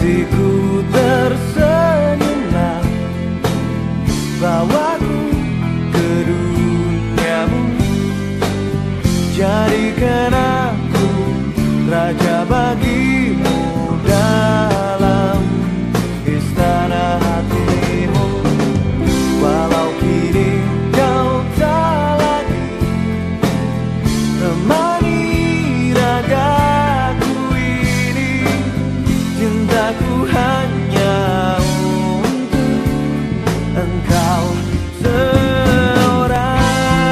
Kekasihku tersenyumlah, bawaku ke duniamu. Jadikan aku raja bagimu dalam istana hatimu. Walau kini kau tak lagi temani ragaku ini, cintaku hanya untuk engkau seorang.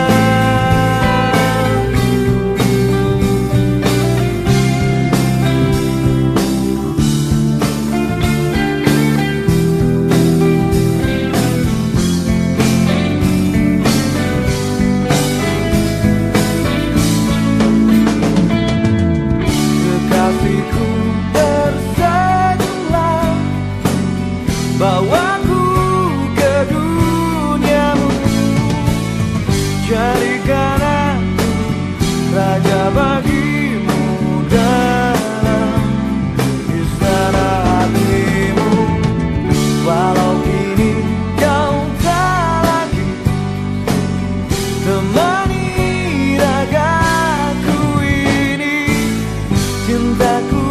Kekasihku tersenyumlah, bawaku ke duniamu. Jadikan aku raja bagimu dalam istana hatimu. Walau kini kau tak lagi temani ragaku ini, cintaku